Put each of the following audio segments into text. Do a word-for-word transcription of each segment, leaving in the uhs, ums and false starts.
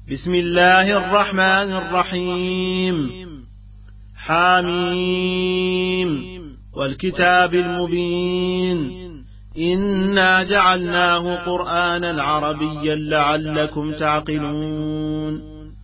بسم الله الرحمن الرحيم. حاميم والكتاب المبين إنا جعلناه قرآنا عربيا لعلكم تعقلون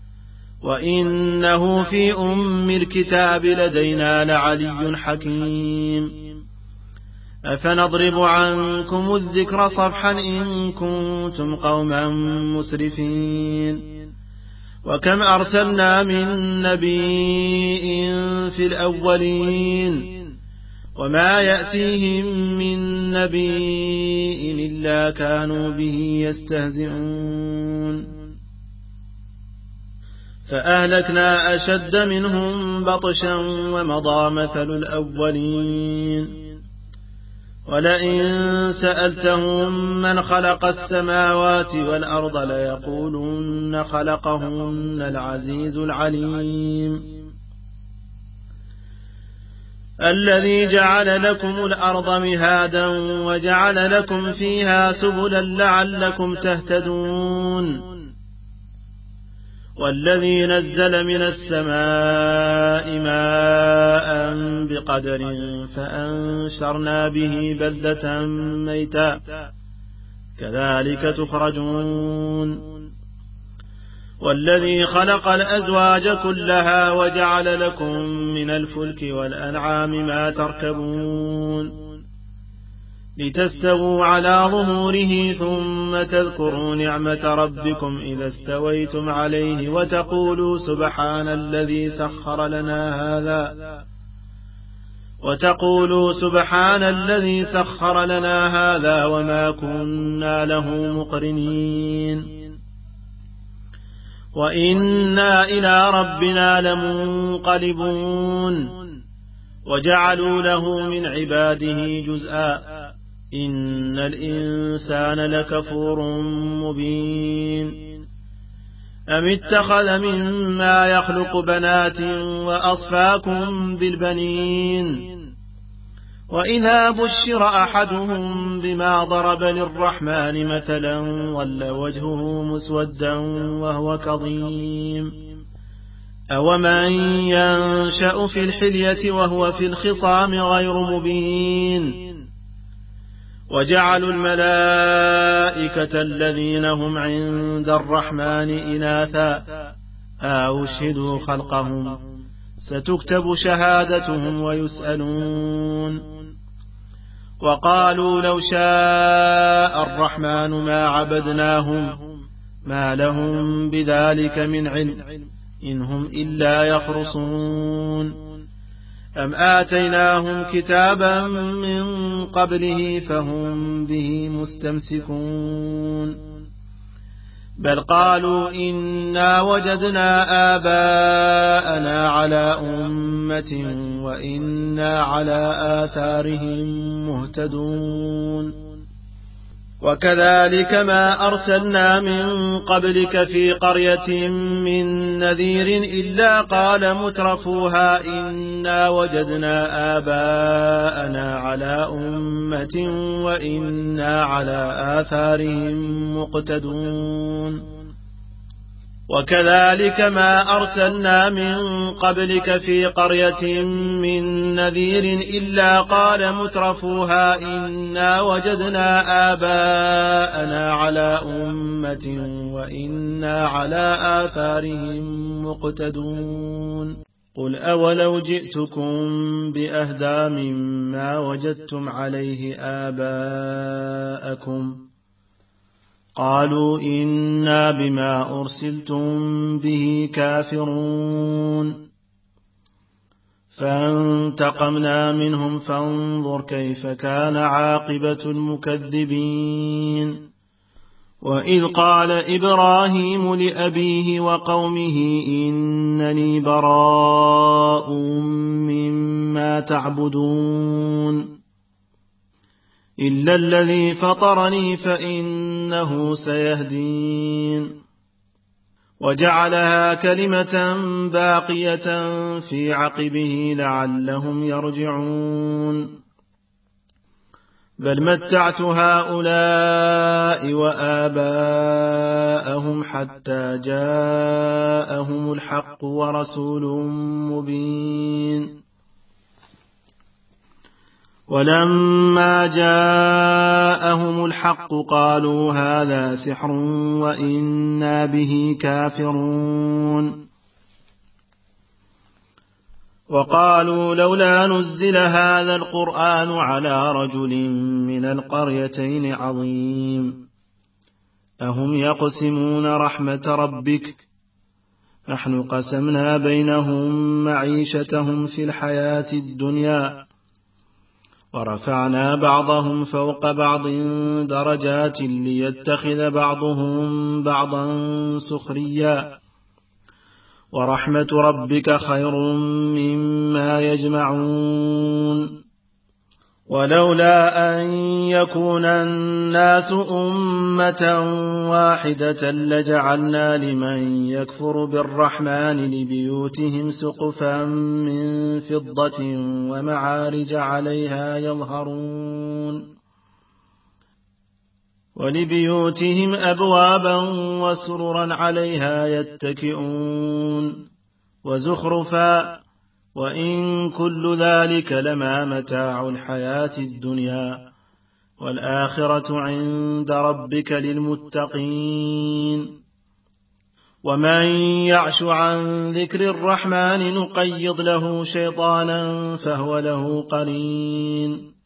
وإنه في أم الكتاب لدينا لعلي حكيم. أفنضرب عنكم الذكر صفحا إن كنتم قوما مسرفين. وكم أرسلنا من نبي في الأولين وما يأتيهم من نبي إلا كانوا به يستهزئون. فأهلكنا أشد منهم بطشا ومضى مثل الأولين. ولئن سألتهم من خلق السماوات والأرض ليقولن خلقهن العزيز العليم. الذي جعل لكم الأرض مهادا وجعل لكم فيها سبلا لعلكم تهتدون. والذي نزل من السماء ماء بقدر فأنشرنا به بلدة ميتا كذلك تخرجون. والذي خلق الأزواج كلها وجعل لكم من الفلك والأنعام ما تركبون لتستووا على ظهوره ثم تذكروا نعمة ربكم إذا استويتم عليه وتقولوا سبحان الذي سخر لنا هذا وتقولوا سبحان الذي سخر لنا هذا وما كنا له مقرنين وإنا إلى ربنا لمنقلبون. وجعلوا له من عباده جزءا إن الإنسان لكفور مبين. أم اتخذ مما يخلق بنات وأصفاكم بالبنين. وإذا بشر أحدهم بما ضرب للرحمن مثلا ظل وجهه مسودا وهو كظيم. أومن ينشأ في الحلية وهو في الخصام غير مبين. وجعلوا الملائكة الذين هم عند الرحمن إناثا أشهدوا خلقهم ستكتب شهادتهم ويسألون. وقالوا لو شاء الرحمن ما عبدناهم ما لهم بذلك من علم إن هم إلا يخرصون. أم آتيناهم كتابا من قبله فهم به مستمسكون. بل قالوا إنا وجدنا آباءنا على أمة وإنا على آثارهم مهتدون. وكذلك ما أرسلنا من قبلك في قرية من نذير إلا قال مترفوها إنا وجدنا آباءنا على أمة وإنا على آثارهم مقتدون. وكذلك ما أرسلنا من قبلك في قرية من نذير إلا قال مترفوها إنا وجدنا آباءنا على أمة وإنا على آثارهم مقتدون. قل أولو جئتكم بأهدى مما وجدتم عليه آباءكم قالوا إنا بما أرسلتم به كافرون. فانتقمنا منهم فانظر كيف كان عاقبة المكذبين. وإذ قال إبراهيم لأبيه وقومه إنني براء مما تعبدون إلا الذي فطرني فإنه سيهدين. وجعلها كلمة باقية في عقبه لعلهم يرجعون. بل متعت هؤلاء وآباءهم حتى جاءهم الحق ورسول مبين ولما جاءهم الحق قالوا هذا سحر وإنا به كافرون وقالوا لولا نزل هذا القرآن على رجل من القريتين عظيم أهم يقسمون رحمة ربك نحن قسمنا بينهم معيشتهم في الحياة الدنيا ورفعنا بعضهم فوق بعض درجات ليتخذ بعضهم بعضا سخريا ورحمة ربك خير مما يجمعون ولولا أن يكون الناس أمة واحدة لجعلنا لمن يكفر بالرحمن لبيوتهم سقفا من فضة ومعارج عليها يظهرون ولبيوتهم أبوابا وسررا عليها يتكئون وزخرفا وإن كل ذلك لما متاع الحياة الدنيا والآخرة عند ربك للمتقين ومن يعش عن ذكر الرحمن نقيض له شيطانا فهو له قرين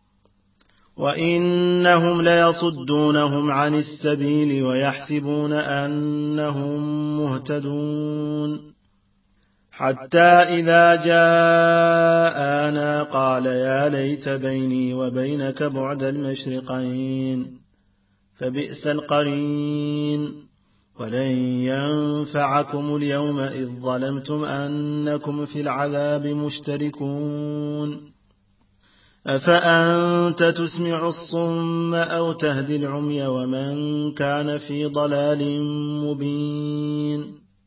وإنهم ليصدونهم عن السبيل ويحسبون أنهم مهتدون حتى إذا جاءنا قال يا ليت بيني وبينك بعد المشرقين فبئس القرين ولن ينفعكم اليوم إذ ظلمتم أنكم في العذاب مشتركون أفأنت تسمع الصم أو تهدي العمي ومن كان في ضلال مبين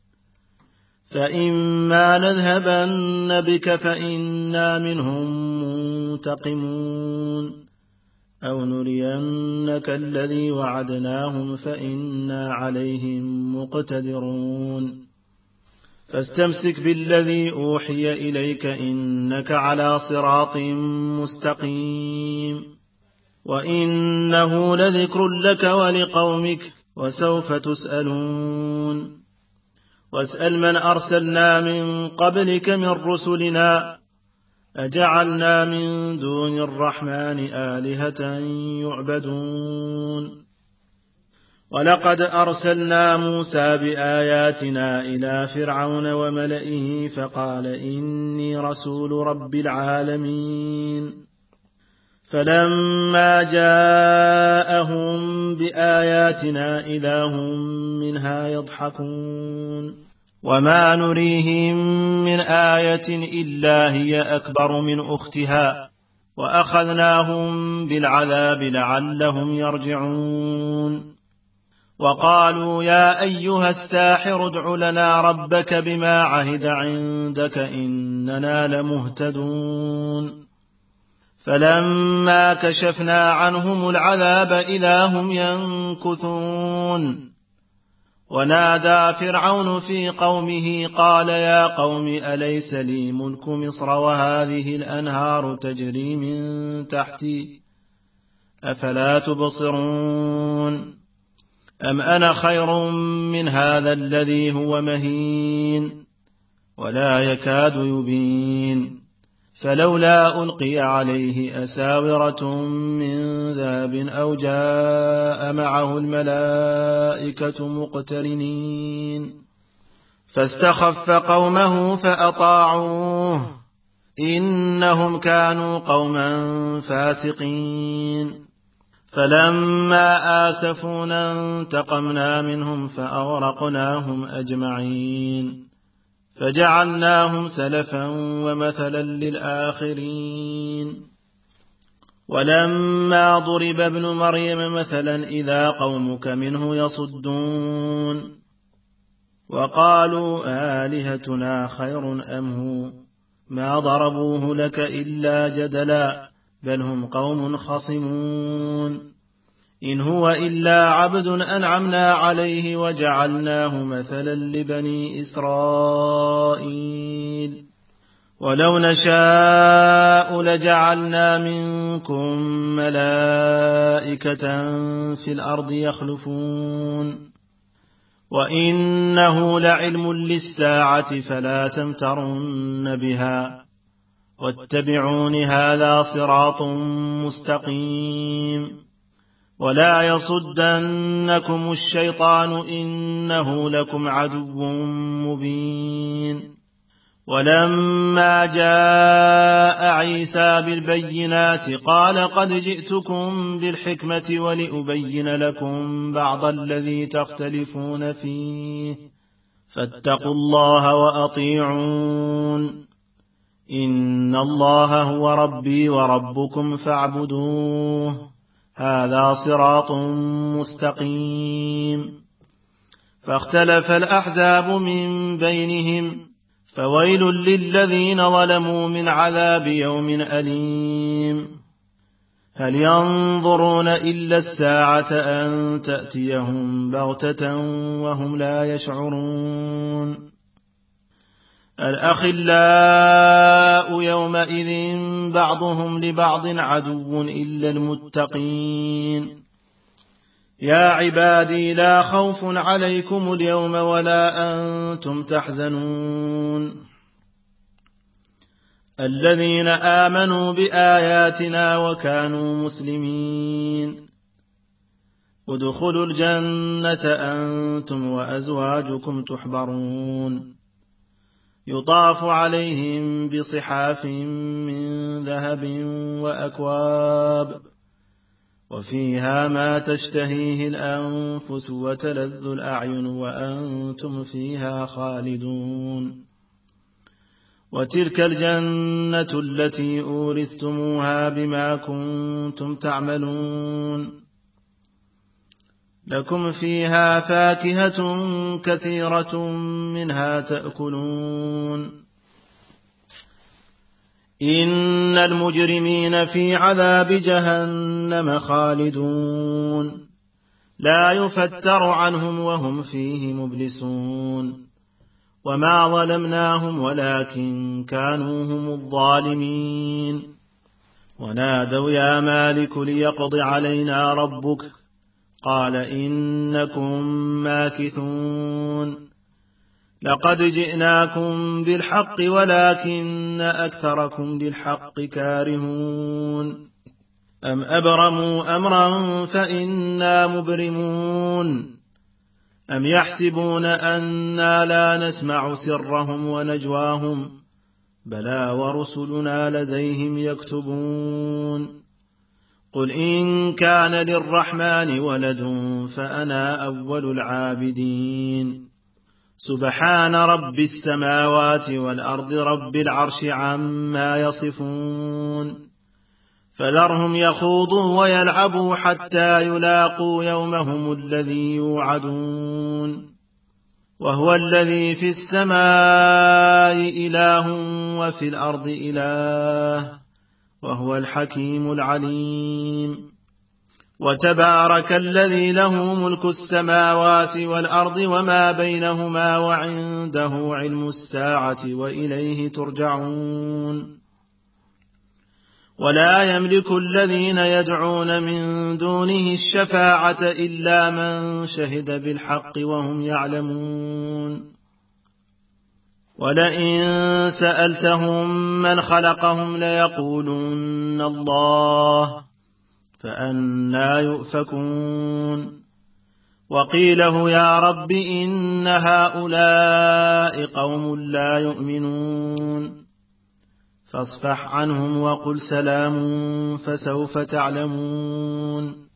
فإما نذهبن بك فإنا منهم منتقمون أو نرينك الذي وعدناهم فإنا عليهم مقتدرون فاستمسك بالذي أوحي إليك إنك على صراط مستقيم وإنه لذكر لك ولقومك وسوف تسألون واسأل من أرسلنا من قبلك من رسلنا أجعلنا من دون الرحمن آلهة يعبدون ولقد أرسلنا موسى بآياتنا إلى فرعون وملئه فقال إني رسول رب العالمين فلما جاءهم بآياتنا إذا هم منها يضحكون وما نريهم من آية إلا هي أكبر من أختها وأخذناهم بالعذاب لعلهم يرجعون وقالوا يا أيها الساحر ادع لنا ربك بما عهد عندك إننا لمهتدون فلما كشفنا عنهم العذاب إذا هم ينكثون ونادى فرعون في قومه قال يا قوم أليس لي ملك مصر وهذه الأنهار تجري من تحتي أفلا تبصرون أم أنا خير من هذا الذي هو مهين ولا يكاد يبين فلولا ألقي عليه أساورة من ذهب أو جاء معه الملائكة مقترنين فاستخف قومه فأطاعوه إنهم كانوا قوما فاسقين فلما آسفونا انتقمنا منهم فأغرقناهم أجمعين فجعلناهم سلفا ومثلا للآخرين ولما ضرب ابن مريم مثلا إذا قومك منه يصدون وقالوا آلهتنا خير أم هو ما ضربوه لك إلا جدلا بل هم قوم خصمون إن هو إلا عبد أنعمنا عليه وجعلناه مثلا لبني إسرائيل ولو نشاء لجعلنا منكم ملائكة في الأرض يخلفون وإنه لعلم للساعة فلا تمترن بها واتبعون هذا صراط مستقيم ولا يصدنكم الشيطان إنه لكم عدو مبين ولما جاء عيسى بالبينات قال قد جئتكم بالحكمة ولأبين لكم بعض الذي تختلفون فيه فاتقوا الله وأطيعون إن الله هو ربي وربكم فاعبدوه هذا صراط مستقيم فاختلف الأحزاب من بينهم فويل للذين ظلموا من عذاب يوم أليم هل ينظرون إلا الساعة أن تأتيهم بغتة وهم لا يشعرون الأخلاء يومئذ بعضهم لبعض عدو إلا المتقين يا عبادي لا خوف عليكم اليوم ولا أنتم تحزنون الذين آمنوا بآياتنا وكانوا مسلمين ادخلوا الجنة أنتم وأزواجكم تحبرون يطاف عليهم بصحاف من ذهب وأكواب وفيها ما تشتهيه الأنفس وتلذ الأعين وأنتم فيها خالدون وتلك الجنة التي أورثتموها بما كنتم تعملون لكم فيها فاكهة كثيرة منها تأكلون إن المجرمين في عذاب جهنم خالدون لا يفتر عنهم وهم فيه مبلسون وما ظلمناهم ولكن كانوا هم الظالمين ونادوا يا مالك ليقض علينا ربك قال إنكم ماكثون لقد جئناكم بالحق ولكن أكثركم للحق كارهون أم أبرموا أمرا فإنا مبرمون أم يحسبون أنا لا نسمع سرهم ونجواهم بلى ورسلنا لديهم يكتبون قل إن كان للرحمن ولد فأنا أول العابدين سبحان رب السماوات والأرض رب العرش عما يصفون فذرهم يخوضوا ويلعبوا حتى يلاقوا يومهم الذي يوعدون وهو الذي في السماء إله وفي الأرض إله وهو الحكيم العليم وتبارك الذي له ملك السماوات والأرض وما بينهما وعنده علم الساعة وإليه ترجعون ولا يملك الذين يدعون من دونه الشفاعة إلا من شهد بالحق وهم يعلمون ولئن سألتهم من خلقهم ليقولن الله فأنى يؤفكون وقيله يا رب إن هؤلاء قوم لا يؤمنون فاصفح عنهم وقل سلام فسوف تعلمون